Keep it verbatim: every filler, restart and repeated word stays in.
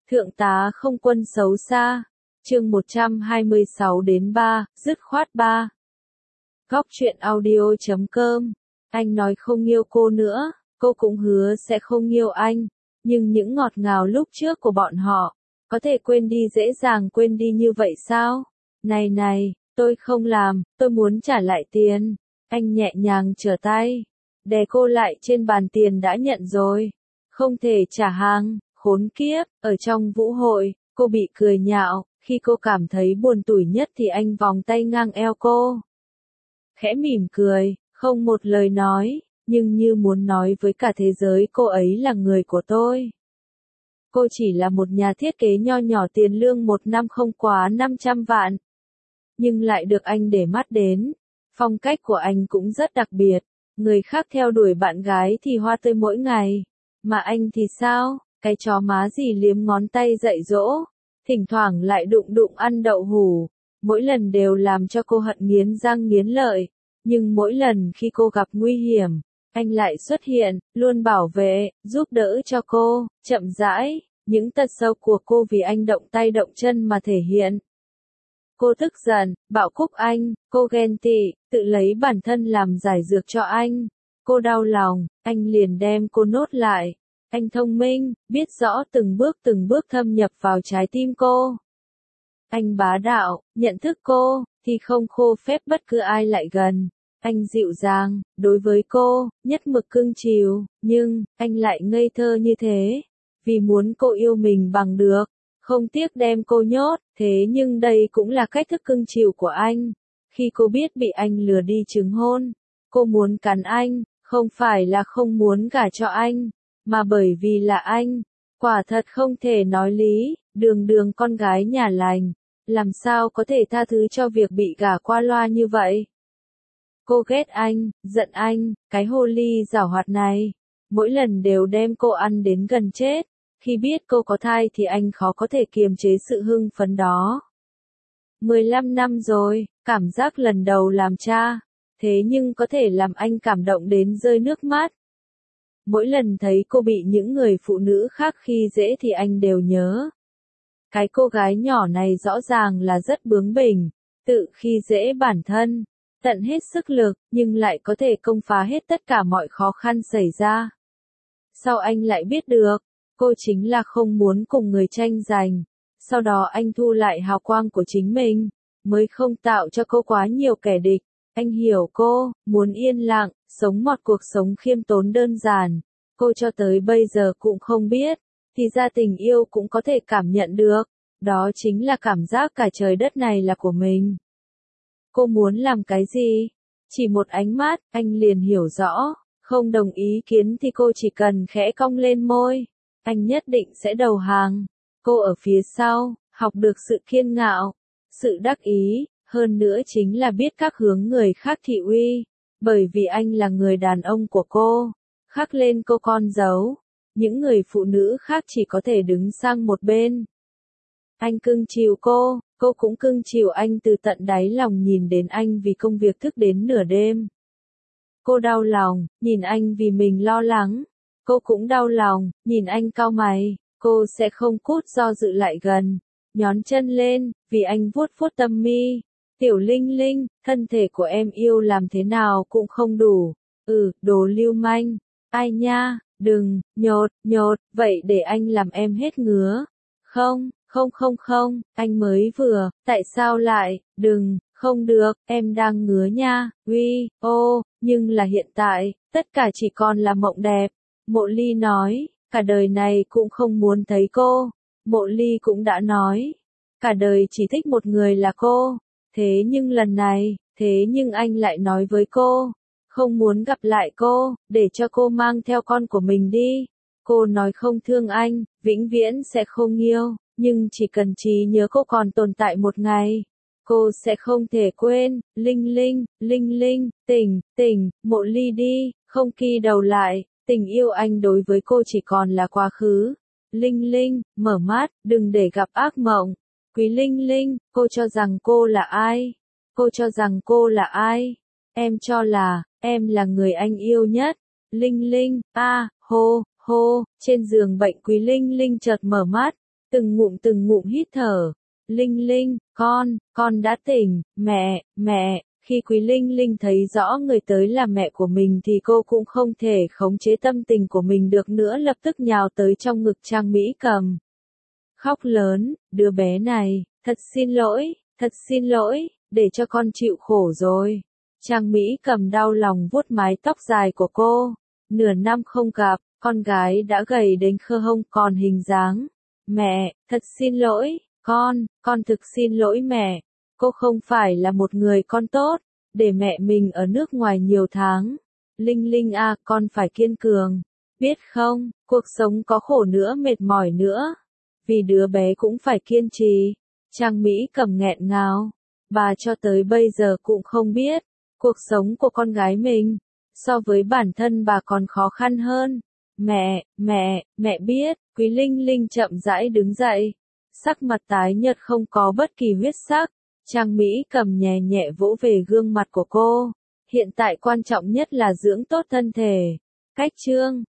Thượng tá không quân xấu xa. Chương một trăm hai mươi sáu đến ba, dứt khoát ba. Góc truyện audio chấm com. Anh nói không yêu cô nữa, cô cũng hứa sẽ không yêu anh, nhưng những ngọt ngào lúc trước của bọn họ, có thể quên đi dễ dàng quên đi như vậy sao? Này này, tôi không làm, tôi muốn trả lại tiền. Anh nhẹ nhàng trở tay, đè cô lại trên bàn tiền đã nhận rồi. Không thể trả hàng, khốn kiếp. Ở trong vũ hội, cô bị cười nhạo, khi cô cảm thấy buồn tủi nhất thì anh vòng tay ngang eo cô. Khẽ mỉm cười, không một lời nói, nhưng như muốn nói với cả thế giới cô ấy là người của tôi. Cô chỉ là một nhà thiết kế nho nhỏ tiền lương một năm không quá năm trăm vạn. Nhưng lại được anh để mắt đến. Phong cách của anh cũng rất đặc biệt. Người khác theo đuổi bạn gái thì hoa tươi mỗi ngày. Mà anh thì sao? Cái chó má gì liếm ngón tay dạy dỗ. Thỉnh thoảng lại đụng đụng ăn đậu hủ. Mỗi lần đều làm cho cô hận nghiến răng nghiến lợi. Nhưng mỗi lần khi cô gặp nguy hiểm, anh lại xuất hiện, luôn bảo vệ, giúp đỡ cho cô, chậm rãi. Những tật xấu của cô vì anh động tay động chân mà thể hiện. Cô tức giận, bạo cúc anh, cô ghen tị, tự lấy bản thân làm giải dược cho anh. Cô đau lòng, anh liền đem cô nốt lại. Anh thông minh, biết rõ từng bước từng bước thâm nhập vào trái tim cô. Anh bá đạo, nhận thức cô, thì không khô phép bất cứ ai lại gần. Anh dịu dàng, đối với cô, nhất mực cưng chiều, nhưng, anh lại ngây thơ như thế. Vì muốn cô yêu mình bằng được, không tiếc đem cô nhốt, thế nhưng đây cũng là cách thức cưng chiều của anh. Khi cô biết bị anh lừa đi chứng hôn, cô muốn cắn anh, không phải là không muốn gả cho anh, mà bởi vì là anh. Quả thật không thể nói lý, đường đường con gái nhà lành, làm sao có thể tha thứ cho việc bị gả qua loa như vậy. Cô ghét anh, giận anh, cái hồ ly giảo hoạt này, mỗi lần đều đem cô ăn đến gần chết. Khi biết cô có thai thì anh khó có thể kiềm chế sự hưng phấn đó. mười lăm năm rồi, cảm giác lần đầu làm cha, thế nhưng có thể làm anh cảm động đến rơi nước mắt. Mỗi lần thấy cô bị những người phụ nữ khác khi dễ thì anh đều nhớ. Cái cô gái nhỏ này rõ ràng là rất bướng bỉnh, tự khi dễ bản thân, tận hết sức lực, nhưng lại có thể công phá hết tất cả mọi khó khăn xảy ra. Sau anh lại biết được, cô chính là không muốn cùng người tranh giành. Sau đó anh thu lại hào quang của chính mình, mới không tạo cho cô quá nhiều kẻ địch. Anh hiểu cô, muốn yên lặng, sống một cuộc sống khiêm tốn đơn giản. Cô cho tới bây giờ cũng không biết, thì ra tình yêu cũng có thể cảm nhận được. Đó chính là cảm giác cả trời đất này là của mình. Cô muốn làm cái gì? Chỉ một ánh mắt, anh liền hiểu rõ. Không đồng ý kiến thì cô chỉ cần khẽ cong lên môi. Anh nhất định sẽ đầu hàng. Cô ở phía sau, học được sự kiên ngạo, sự đắc ý, hơn nữa chính là biết các hướng người khác thị uy. Bởi vì anh là người đàn ông của cô, khắc lên cô con dấu. Những người phụ nữ khác chỉ có thể đứng sang một bên. Anh cưng chiều cô, cô cũng cưng chiều anh từ tận đáy lòng nhìn đến anh vì công việc thức đến nửa đêm. Cô đau lòng, nhìn anh vì mình lo lắng. Cô cũng đau lòng, nhìn anh cau mày, cô sẽ không cút do dự lại gần, nhón chân lên, vì anh vuốt vuốt tâm mi. Tiểu Linh Linh, thân thể của em yêu làm thế nào cũng không đủ. Ừ, đồ lưu manh. Ai nha, đừng, nhột, nhột, vậy để anh làm em hết ngứa. Không, không không không, anh mới vừa, tại sao lại, đừng, không được, em đang ngứa nha, uy, ô, nhưng là hiện tại, tất cả chỉ còn là mộng đẹp. Mộ Ly nói, cả đời này cũng không muốn thấy cô. Mộ Ly cũng đã nói, cả đời chỉ thích một người là cô. Thế nhưng lần này, thế nhưng anh lại nói với cô, không muốn gặp lại cô, để cho cô mang theo con của mình đi. Cô nói không thương anh, vĩnh viễn sẽ không yêu, nhưng chỉ cần trí nhớ cô còn tồn tại một ngày, cô sẽ không thể quên. Linh Linh, Linh Linh, tỉnh, tỉnh, Mộ Ly đi, không kỳ đầu lại. Tình yêu anh đối với cô chỉ còn là quá khứ. Linh Linh, mở mắt, đừng để gặp ác mộng. Quý Linh Linh, cô cho rằng cô là ai? Cô cho rằng cô là ai? Em cho là, em là người anh yêu nhất. Linh Linh, a, à, hô, hô, trên giường bệnh Quý Linh Linh chợt mở mắt. từng ngụm từng ngụm hít thở. Linh Linh, con, con đã tỉnh, mẹ, mẹ. Khi Quý Linh Linh thấy rõ người tới là mẹ của mình thì cô cũng không thể khống chế tâm tình của mình được nữa, lập tức nhào tới trong ngực Trang Mỹ Cầm. Khóc lớn, đứa bé này, thật xin lỗi, thật xin lỗi, để cho con chịu khổ rồi. Trang Mỹ Cầm đau lòng vuốt mái tóc dài của cô. Nửa năm không gặp, con gái đã gầy đến khơ hông còn hình dáng. Mẹ, thật xin lỗi, con, con thực xin lỗi mẹ. Cô không phải là một người con tốt, để mẹ mình ở nước ngoài nhiều tháng. Linh Linh à, con phải kiên cường. Biết không, cuộc sống có khổ nữa mệt mỏi nữa. Vì đứa bé cũng phải kiên trì. Trang Mỹ Cầm nghẹn ngào. Bà cho tới bây giờ cũng không biết, cuộc sống của con gái mình, so với bản thân bà còn khó khăn hơn. Mẹ, mẹ, mẹ biết. Quý Linh Linh chậm rãi đứng dậy. Sắc mặt tái nhợt không có bất kỳ huyết sắc. Trang Mỹ Cầm nhẹ nhẹ vỗ về gương mặt của cô. Hiện tại quan trọng nhất là dưỡng tốt thân thể. Cách chương